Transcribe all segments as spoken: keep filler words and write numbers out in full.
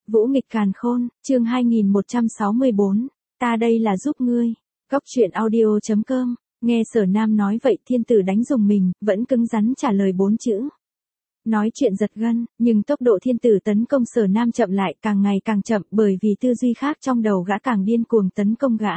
Vũ nghịch càn khôn, chương hai nghìn một trăm sáu mươi bốn, ta đây là giúp ngươi. Góc truyện audio chấm com, nghe Sở Nam nói vậy thiên tử đánh dùng mình, vẫn cứng rắn trả lời bốn chữ. Nói chuyện giật gân, nhưng tốc độ thiên tử tấn công Sở Nam chậm lại càng ngày càng chậm bởi vì tư duy khác trong đầu gã càng điên cuồng tấn công gã.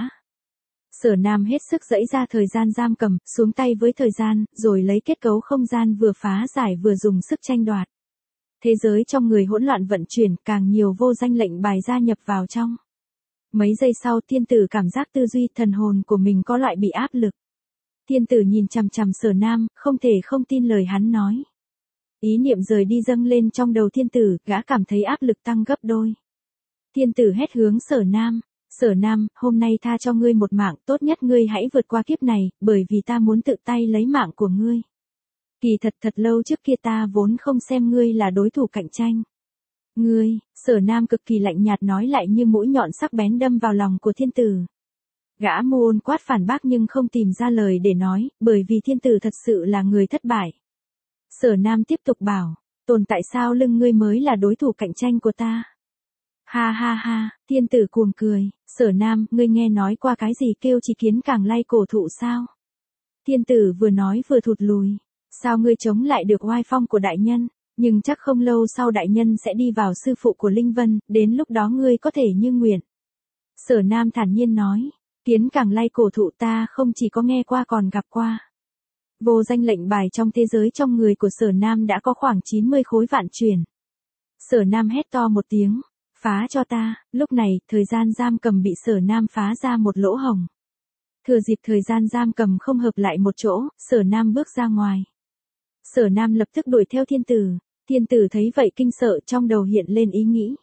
Sở Nam hết sức giãy ra thời gian giam cầm, xuống tay với thời gian, rồi lấy kết cấu không gian vừa phá giải vừa dùng sức tranh đoạt. Thế giới trong người hỗn loạn vận chuyển, càng nhiều vô danh lệnh bài gia nhập vào trong. Mấy giây sau thiên tử cảm giác tư duy thần hồn của mình có loại bị áp lực. Thiên tử nhìn chằm chằm Sở Nam, không thể không tin lời hắn nói. Ý niệm rời đi dâng lên trong đầu thiên tử, gã cảm thấy áp lực tăng gấp đôi. Thiên tử hét hướng Sở Nam, Sở Nam, hôm nay tha cho ngươi một mạng, tốt nhất ngươi hãy vượt qua kiếp này, bởi vì ta muốn tự tay lấy mạng của ngươi. Kỳ thật thật lâu trước kia ta vốn không xem ngươi là đối thủ cạnh tranh. Ngươi, Sở Nam cực kỳ lạnh nhạt nói lại như mũi nhọn sắc bén đâm vào lòng của thiên tử. Gã môn quát phản bác nhưng không tìm ra lời để nói, bởi vì thiên tử thật sự là người thất bại. Sở Nam tiếp tục bảo, tồn tại sao lưng ngươi mới là đối thủ cạnh tranh của ta. Ha ha ha, thiên tử cuồng cười, Sở Nam, ngươi nghe nói qua cái gì kêu chỉ kiến càng lay cổ thụ sao? Thiên tử vừa nói vừa thụt lùi, sao ngươi chống lại được oai phong của đại nhân, nhưng chắc không lâu sau đại nhân sẽ đi vào sư phụ của Linh Vân, đến lúc đó ngươi có thể như nguyện. Sở Nam thản nhiên nói, kiến càng lay cổ thụ ta không chỉ có nghe qua còn gặp qua. Vô danh lệnh bài trong thế giới trong người của Sở Nam đã có khoảng chín mươi khối vạn truyền. Sở Nam hét to một tiếng, phá cho ta, lúc này, thời gian giam cầm bị Sở Nam phá ra một lỗ hổng. Thừa dịp thời gian giam cầm không hợp lại một chỗ, Sở Nam bước ra ngoài. Sở Nam lập tức đuổi theo thiên tử, thiên tử thấy vậy kinh sợ trong đầu hiện lên ý nghĩ.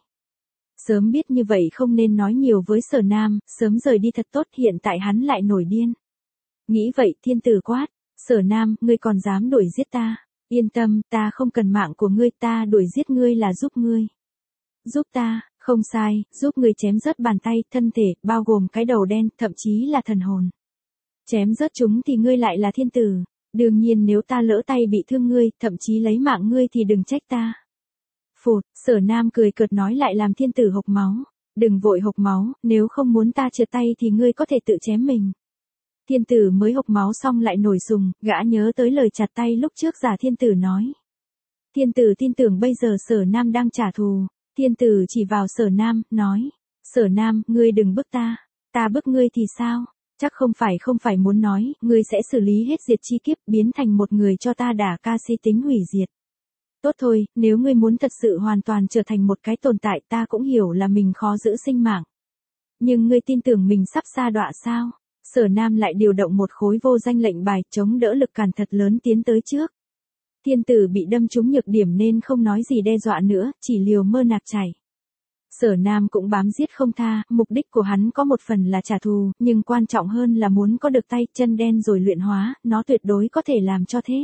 Sớm biết như vậy không nên nói nhiều với Sở Nam, sớm rời đi thật tốt hiện tại hắn lại nổi điên. Nghĩ vậy thiên tử quát, Sở Nam, ngươi còn dám đuổi giết ta, yên tâm, ta không cần mạng của ngươi, ta đuổi giết ngươi là giúp ngươi. Giúp ta, không sai, giúp ngươi chém rớt bàn tay, thân thể, bao gồm cái đầu đen, thậm chí là thần hồn. Chém rớt chúng thì ngươi lại là thiên tử, đương nhiên nếu ta lỡ tay bị thương ngươi, thậm chí lấy mạng ngươi thì đừng trách ta. Phụt, Sở Nam cười cợt nói lại làm thiên tử hộc máu, đừng vội hộc máu, nếu không muốn ta trượt tay thì ngươi có thể tự chém mình. Thiên tử mới hộc máu xong lại nổi sùng, gã nhớ tới lời chặt tay lúc trước giả thiên tử nói. Thiên tử tin tưởng bây giờ Sở Nam đang trả thù, thiên tử chỉ vào Sở Nam, nói, Sở Nam, ngươi đừng bức ta, ta bức ngươi thì sao, chắc không phải không phải muốn nói, ngươi sẽ xử lý hết diệt chi kiếp, biến thành một người cho ta đả ca si tính hủy diệt. Tốt thôi, nếu ngươi muốn thật sự hoàn toàn trở thành một cái tồn tại ta cũng hiểu là mình khó giữ sinh mạng. Nhưng ngươi tin tưởng mình sắp sa đọa sao? Sở Nam lại điều động một khối vô danh lệnh bài chống đỡ lực càn thật lớn tiến tới trước. Thiên tử bị đâm trúng nhược điểm nên không nói gì đe dọa nữa, chỉ liều mơ nạc chảy. Sở Nam cũng bám giết không tha, mục đích của hắn có một phần là trả thù, nhưng quan trọng hơn là muốn có được tay chân đen rồi luyện hóa, nó tuyệt đối có thể làm cho thế.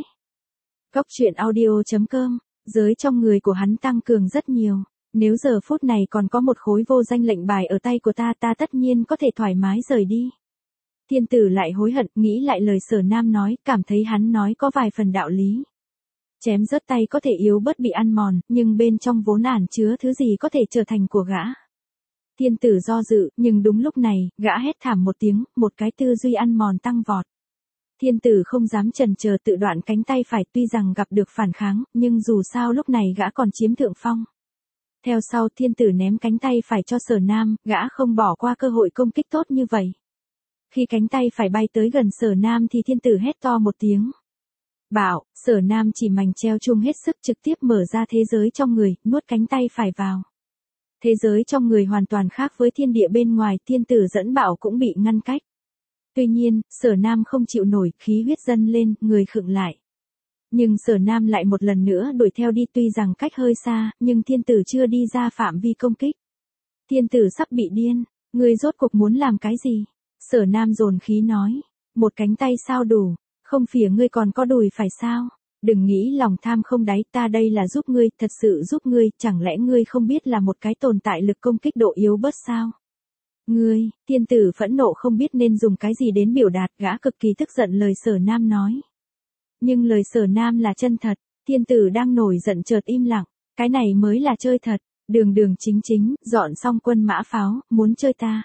Góc truyện audio chấm com, giới trong người của hắn tăng cường rất nhiều. Nếu giờ phút này còn có một khối vô danh lệnh bài ở tay của ta ta tất nhiên có thể thoải mái rời đi. Thiên tử lại hối hận, nghĩ lại lời Sở Nam nói, cảm thấy hắn nói có vài phần đạo lý. Chém rớt tay có thể yếu bớt bị ăn mòn, nhưng bên trong vốn ẩn chứa thứ gì có thể trở thành của gã. Thiên tử do dự, nhưng đúng lúc này, gã hét thảm một tiếng, một cái tư duy ăn mòn tăng vọt. Thiên tử không dám chần chờ tự đoạn cánh tay phải, tuy rằng gặp được phản kháng, nhưng dù sao lúc này gã còn chiếm thượng phong. Theo sau thiên tử ném cánh tay phải cho Sở Nam, gã không bỏ qua cơ hội công kích tốt như vậy. Khi cánh tay phải bay tới gần Sở Nam thì thiên tử hét to một tiếng. Bảo, Sở Nam chỉ mảnh treo chung hết sức trực tiếp mở ra thế giới trong người, nuốt cánh tay phải vào. Thế giới trong người hoàn toàn khác với thiên địa bên ngoài, thiên tử dẫn bảo cũng bị ngăn cách. Tuy nhiên, Sở Nam không chịu nổi, khí huyết dâng lên, người khựng lại. Nhưng Sở Nam lại một lần nữa đuổi theo đi tuy rằng cách hơi xa, nhưng thiên tử chưa đi ra phạm vi công kích. Thiên tử sắp bị điên, người rốt cuộc muốn làm cái gì? Sở Nam dồn khí nói, một cánh tay sao đủ, không phía ngươi còn có đùi phải sao? Đừng nghĩ lòng tham không đáy, ta đây là giúp ngươi, thật sự giúp ngươi, chẳng lẽ ngươi không biết là một cái tồn tại lực công kích độ yếu bớt sao? Ngươi, thiên tử phẫn nộ không biết nên dùng cái gì đến biểu đạt, gã cực kỳ tức giận lời Sở Nam nói. Nhưng lời Sở Nam là chân thật, thiên tử đang nổi giận chợt im lặng, cái này mới là chơi thật. Đường đường chính chính, dọn xong quân mã pháo, muốn chơi ta.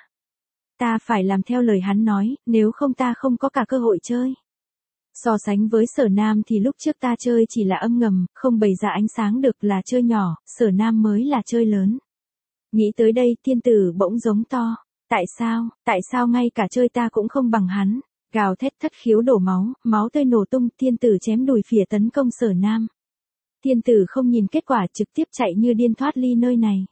Ta phải làm theo lời hắn nói, nếu không ta không có cả cơ hội chơi. So sánh với Sở Nam thì lúc trước ta chơi chỉ là âm ngầm, không bày ra ánh sáng được, là chơi nhỏ, Sở Nam mới là chơi lớn. Nghĩ tới đây thiên tử bỗng giống to. Tại sao, tại sao ngay cả chơi ta cũng không bằng hắn? Gào thét thất khiếu đổ máu, máu tươi nổ tung, thiên tử chém đùi phỉa tấn công Sở Nam. Thiên tử không nhìn kết quả trực tiếp chạy như điên thoát ly nơi này.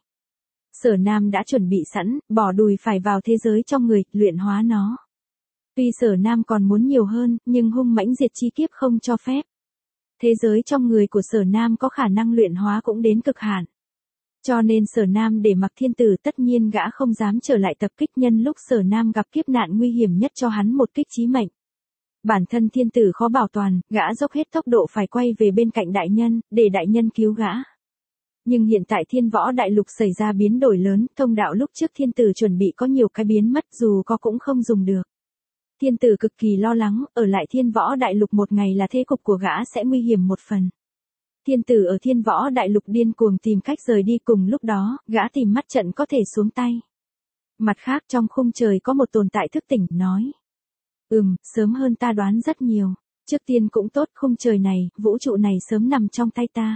Sở Nam đã chuẩn bị sẵn, bỏ đùi phải vào thế giới trong người, luyện hóa nó. Tuy Sở Nam còn muốn nhiều hơn, nhưng hung mãnh diệt chi kiếp không cho phép. Thế giới trong người của Sở Nam có khả năng luyện hóa cũng đến cực hạn. Cho nên Sở Nam để mặc thiên tử, tất nhiên gã không dám trở lại tập kích nhân lúc Sở Nam gặp kiếp nạn nguy hiểm nhất cho hắn một kích chí mệnh. Bản thân thiên tử khó bảo toàn, gã dốc hết tốc độ phải quay về bên cạnh đại nhân, để đại nhân cứu gã. Nhưng hiện tại thiên võ đại lục xảy ra biến đổi lớn, thông đạo lúc trước thiên tử chuẩn bị có nhiều cái biến mất, dù có cũng không dùng được. Thiên tử cực kỳ lo lắng, ở lại thiên võ đại lục một ngày là thế cục của gã sẽ nguy hiểm một phần. Thiên tử ở thiên võ đại lục điên cuồng tìm cách rời đi, cùng lúc đó, gã tìm mắt trận có thể xuống tay. Mặt khác trong khung trời có một tồn tại thức tỉnh, nói. Ừm, sớm hơn ta đoán rất nhiều. Trước tiên cũng tốt, khung trời này, vũ trụ này sớm nằm trong tay ta.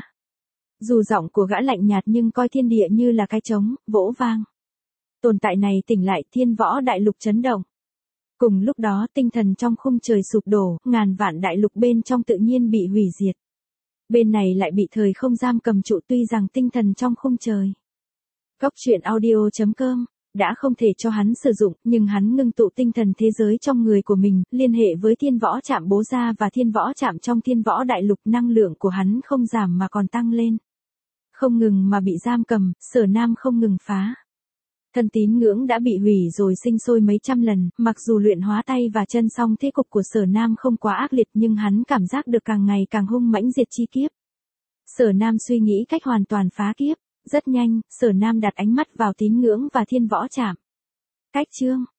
Dù giọng của gã lạnh nhạt nhưng coi thiên địa như là cái trống, vỗ vang. Tồn tại này tỉnh lại, thiên võ đại lục chấn động. Cùng lúc đó tinh thần trong khung trời sụp đổ, ngàn vạn đại lục bên trong tự nhiên bị hủy diệt. Bên này lại bị thời không giam cầm trụ, tuy rằng tinh thần trong khung trời. Góc truyện audio chấm com đã không thể cho hắn sử dụng, nhưng hắn ngưng tụ tinh thần thế giới trong người của mình, liên hệ với thiên võ trạm bố gia và thiên võ trạm trong thiên võ đại lục, năng lượng của hắn không giảm mà còn tăng lên. Không ngừng mà bị giam cầm, Sở Nam không ngừng phá. Thân tín ngưỡng đã bị hủy rồi sinh sôi mấy trăm lần, mặc dù luyện hóa tay và chân xong thế cục của Sở Nam không quá ác liệt nhưng hắn cảm giác được càng ngày càng hung mãnh diệt chi kiếp. Sở Nam suy nghĩ cách hoàn toàn phá kiếp. Rất nhanh, Sở Nam đặt ánh mắt vào tín ngưỡng và thiên võ trạm. Cách chương